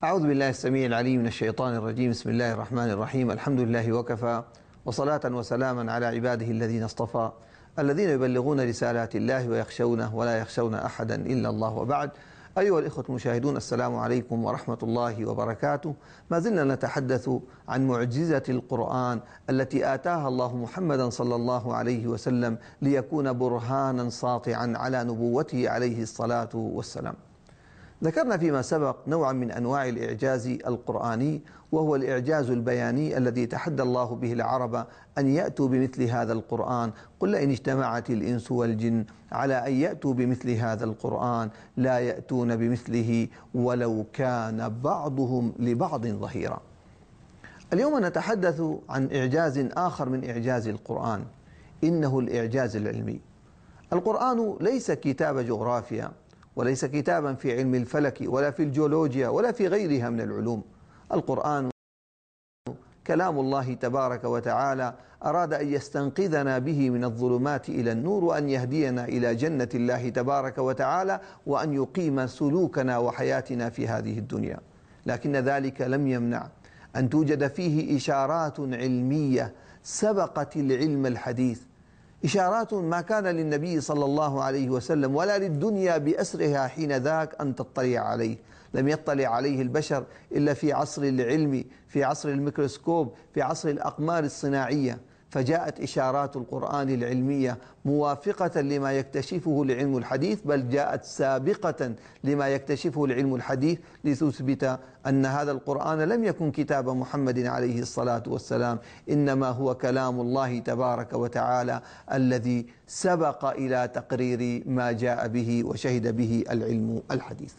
أعوذ بالله السميع العليم من الشيطان الرجيم. بسم الله الرحمن الرحيم. الحمد لله وكفى، وصلاة وسلاما على عباده الذين اصطفى، الذين يبلغون رسالات الله ويخشونه ولا يخشون أحدا إلا الله، وبعد. أيها الإخوة المشاهدون، السلام عليكم ورحمة الله وبركاته. ما زلنا نتحدث عن معجزة القرآن التي آتاها الله محمدا صلى الله عليه وسلم ليكون برهانا ساطعا على نبوته عليه الصلاة والسلام. ذكرنا فيما سبق نوعا من أنواع الإعجاز القرآني، وهو الإعجاز البياني الذي تحدى الله به العرب أن يأتوا بمثل هذا القرآن. قل لئن اجتمعت الإنس والجن على أن يأتوا بمثل هذا القرآن لا يأتون بمثله ولو كان بعضهم لبعض ظهيرا. اليوم نتحدث عن إعجاز آخر من إعجاز القرآن، إنه الإعجاز العلمي. القرآن ليس كتاب جغرافيا، وليس كتابا في علم الفلك ولا في الجيولوجيا ولا في غيرها من العلوم. القرآن كلام الله تبارك وتعالى، أراد أن يستنقذنا به من الظلمات إلى النور، وأن يهدينا إلى جنة الله تبارك وتعالى، وأن يقيم سلوكنا وحياتنا في هذه الدنيا. لكن ذلك لم يمنع أن توجد فيه إشارات علمية سبقت العلم الحديث، إشارات ما كان للنبي صلى الله عليه وسلم ولا للدنيا بأسرها حين ذاك أن تطلع عليه. لم يطلع عليه البشر إلا في عصر العلم، في عصر الميكروسكوب، في عصر الأقمار الصناعية. فجاءت إشارات القرآن العلمية موافقة لما يكتشفه العلم الحديث، بل جاءت سابقة لما يكتشفه العلم الحديث، لتثبت أن هذا القرآن لم يكن كتاب محمد عليه الصلاة والسلام، إنما هو كلام الله تبارك وتعالى الذي سبق إلى تقرير ما جاء به وشهد به العلم الحديث.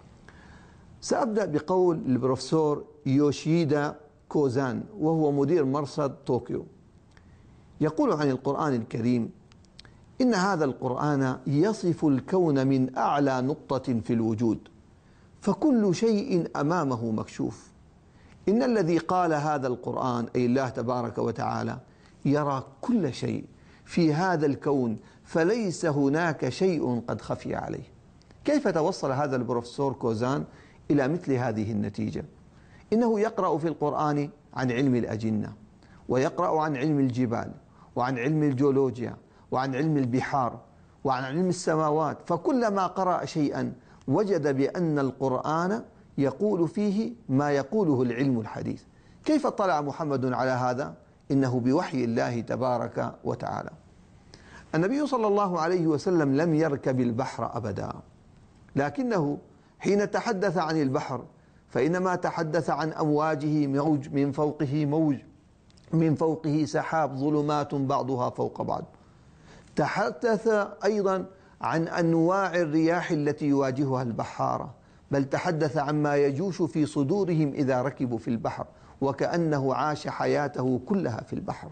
سأبدأ بقول البروفيسور يوشيدا كوزان، وهو مدير مرصد طوكيو. يقول عن القرآن الكريم: إن هذا القرآن يصف الكون من أعلى نقطة في الوجود، فكل شيء أمامه مكشوف. إن الذي قال هذا القرآن، أي الله تبارك وتعالى، يرى كل شيء في هذا الكون، فليس هناك شيء قد خفي عليه. كيف توصل هذا البروفيسور كوزان إلى مثل هذه النتيجة؟ إنه يقرأ في القرآن عن علم الأجنة، ويقرأ عن علم الجبال، وعن علم الجيولوجيا، وعن علم البحار، وعن علم السماوات. فكلما قرأ شيئا وجد بأن القرآن يقول فيه ما يقوله العلم الحديث. كيف اطلع محمد على هذا؟ إنه بوحي الله تبارك وتعالى. النبي صلى الله عليه وسلم لم يركب البحر أبدا، لكنه حين تحدث عن البحر فإنما تحدث عن أمواجه، موج من فوقه موج، من فوقه سحاب، ظلمات بعضها فوق بعض. تحدث أيضا عن أنواع الرياح التي يواجهها البحارة، بل تحدث عما يجوش في صدورهم إذا ركبوا في البحر، وكأنه عاش حياته كلها في البحر.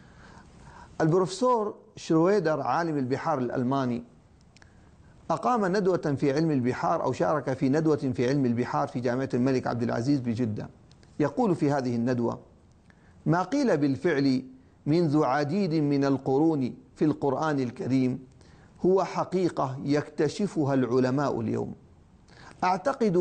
البروفيسور شرويدر عالم البحار الألماني أقام ندوة في علم البحار، أو شارك في ندوة في علم البحار في جامعة الملك عبد العزيز بجدة. يقول في هذه الندوة: ما قيل بالفعل منذ عديد من القرون في القرآن الكريم هو حقيقة يكتشفها العلماء اليوم. أعتقد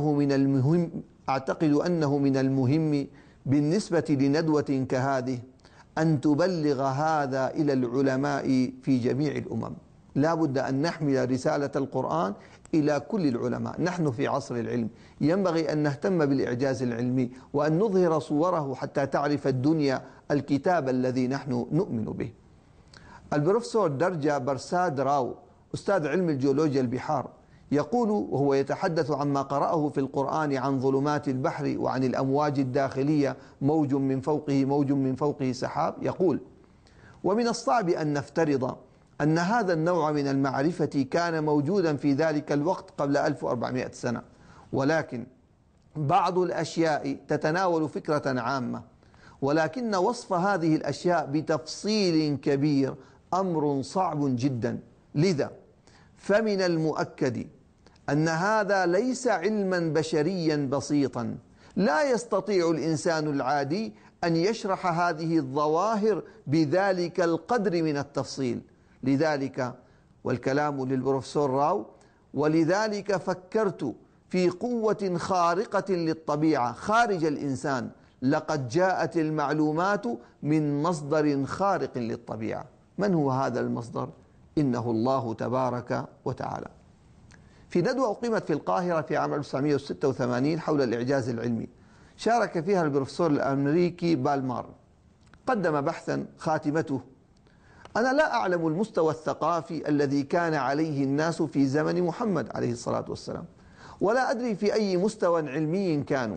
أنه من المهم بالنسبة لندوة كهذه أن تبلغ هذا إلى العلماء في جميع الأمم. لا بد أن نحمل رسالة القرآن إلى كل العلماء. نحن في عصر العلم، ينبغي أن نهتم بالإعجاز العلمي وأن نظهر صوره حتى تعرف الدنيا الكتاب الذي نحن نؤمن به. البروفيسور درجا برساد راو، أستاذ علم الجيولوجيا البحار، يقول وهو يتحدث عما قرأه في القرآن عن ظلمات البحر وعن الأمواج الداخلية، موج من فوقه موج من فوقه سحاب، يقول: ومن الصعب أن نفترض أن هذا النوع من المعرفة كان موجودا في ذلك الوقت قبل 1400 سنة، ولكن بعض الأشياء تتناول فكرة عامة، ولكن وصف هذه الأشياء بتفصيل كبير أمر صعب جدا. لذا فمن المؤكد أن هذا ليس علما بشريا بسيطا، لا يستطيع الإنسان العادي أن يشرح هذه الظواهر بذلك القدر من التفصيل. لذلك، والكلام للبروفيسور راو، ولذلك فكرت في قوة خارقة للطبيعة خارج الإنسان. لقد جاءت المعلومات من مصدر خارق للطبيعة. من هو هذا المصدر؟ إنه الله تبارك وتعالى. في ندوة أقيمت في القاهرة في عام 1986 حول الإعجاز العلمي، شارك فيها البروفيسور الأمريكي بالمار. قدم بحثا خاتمته: أنا لا أعلم المستوى الثقافي الذي كان عليه الناس في زمن محمد عليه الصلاة والسلام، ولا أدري في أي مستوى علمي كانوا،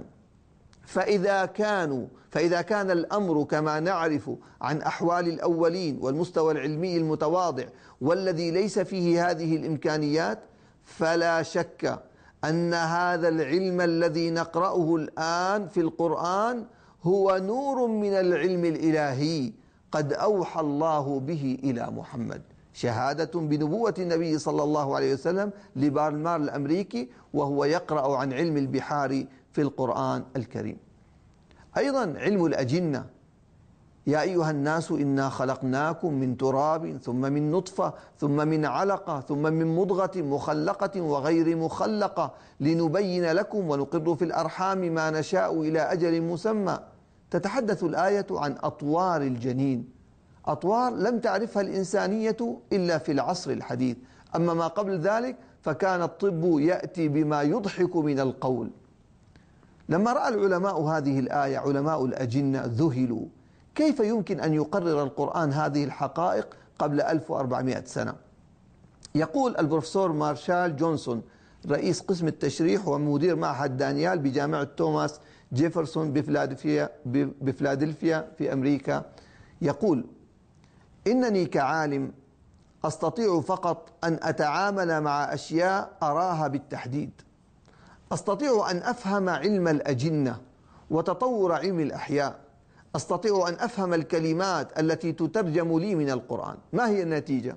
فإذا كان الأمر كما نعرف عن أحوال الأولين والمستوى العلمي المتواضع والذي ليس فيه هذه الإمكانيات، فلا شك أن هذا العلم الذي نقرأه الآن في القرآن هو نور من العلم الإلهي قد أوحى الله به إلى محمد. شهادة بنبوة النبي صلى الله عليه وسلم لبالمار الأمريكي وهو يقرأ عن علم البحار في القرآن الكريم. أيضا علم الأجنة: يا أيها الناس إنا خلقناكم من تراب ثم من نطفة ثم من علقة ثم من مضغة مخلقة وغير مخلقة لنبين لكم ونقر في الأرحام ما نشاء إلى أجل مسمى. تتحدث الآية عن أطوار الجنين، أطوار لم تعرفها الإنسانية إلا في العصر الحديث، أما ما قبل ذلك فكان الطب يأتي بما يضحك من القول. لما رأى العلماء هذه الآية، علماء الأجنة، ذهلوا: كيف يمكن أن يقرر القرآن هذه الحقائق قبل 1400 سنة؟ يقول البروفيسور مارشال جونسون رئيس قسم التشريح ومدير معهد دانيال بجامعة توماس جيفرسون بفلادلفيا في أمريكا، يقول: إنني كعالم أستطيع فقط أن أتعامل مع أشياء أراها بالتحديد. أستطيع أن أفهم علم الأجنة وتطور علم الأحياء، أستطيع أن أفهم الكلمات التي تترجم لي من القرآن. ما هي النتيجة؟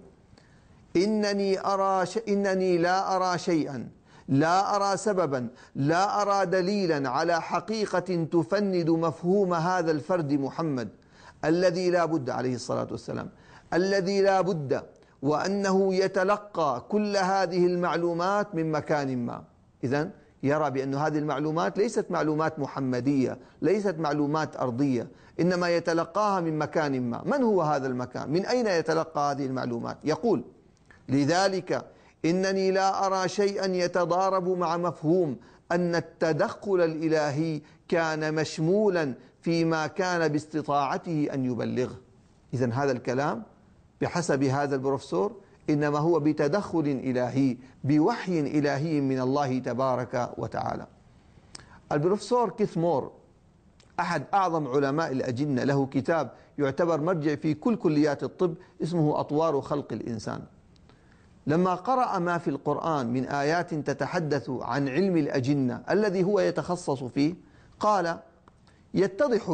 إنني لا أرى شيئا، لا أرى سببا، لا أرى دليلا على حقيقة تفند مفهوم هذا الفرد محمد الذي لا بد عليه الصلاة والسلام، الذي لا بد وأنه يتلقى كل هذه المعلومات من مكان ما. إذن يرى بأن هذه المعلومات ليست معلومات محمدية، ليست معلومات أرضية، إنما يتلقاها من مكان ما. من هو هذا المكان؟ من أين يتلقى هذه المعلومات؟ يقول: لذلك إنني لا أرى شيئا يتضارب مع مفهوم أن التدخل الإلهي كان مشمولا فيما كان باستطاعته أن يبلغه. إذن هذا الكلام بحسب هذا البروفيسور إنما هو بتدخل إلهي، بوحي إلهي من الله تبارك وتعالى. البروفيسور كيث مور أحد أعظم علماء الأجنة له كتاب يعتبر مرجع في كل كليات الطب اسمه أطوار خلق الإنسان. لما قرأ ما في القرآن من آيات تتحدث عن علم الأجنة الذي هو يتخصص فيه، قال: يتضح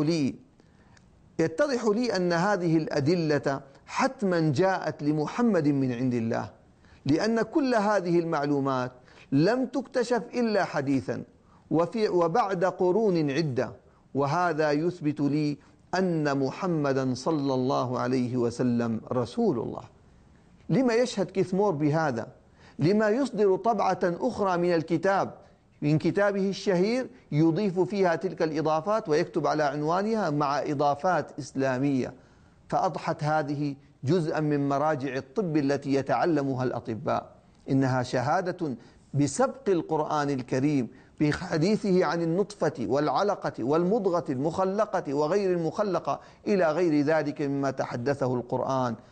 لي أن هذه الأدلة حتما جاءت لمحمد من عند الله، لأن كل هذه المعلومات لم تكتشف إلا حديثا وبعد قرون عدة، وهذا يثبت لي أن محمدا صلى الله عليه وسلم رسول الله. لما يشهد كيث مور بهذا؟ لما يصدر طبعة أخرى من الكتاب، من كتابه الشهير، يضيف فيها تلك الإضافات ويكتب على عنوانها مع إضافات إسلامية، فأضحت هذه جزءا من مراجع الطب التي يتعلمها الأطباء. إنها شهادة بسبق القرآن الكريم بحديثه عن النطفة والعلقة والمضغة المخلقة وغير المخلقة إلى غير ذلك مما تحدثه القرآن